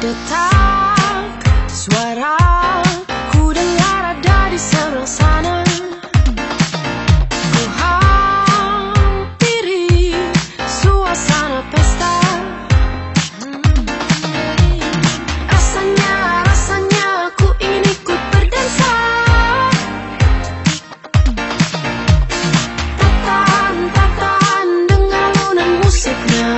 Detak suara ku dengar ada di seberang sana. Ku hampiri suasana pesta. Rasanya ku ingin ikut berdansa. Tatan dengar alunan musiknya.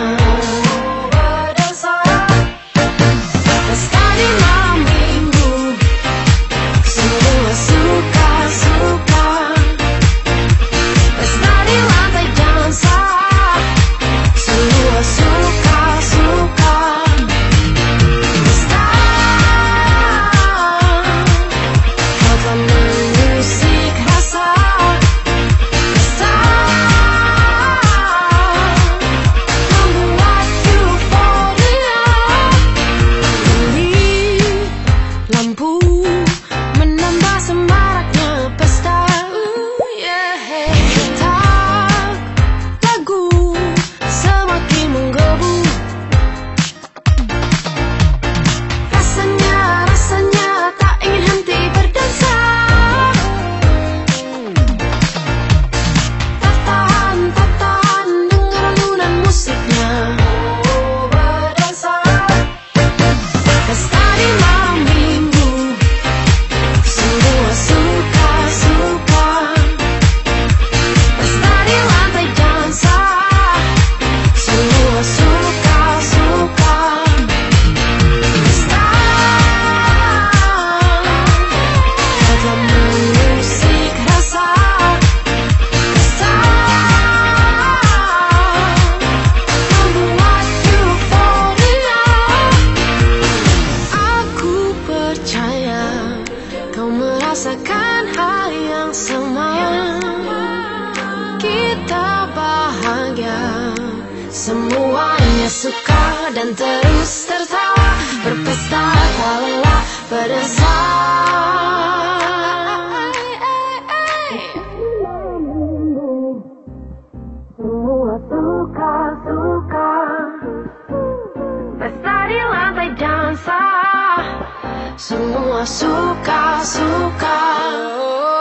Rasakan hal yang sama. Kita bahagia, semuanya suka dan terus tertawa, berpesta tak lelah berdansa. Semua suka-suka, pesta di lantai dansa. Semua suka-suka.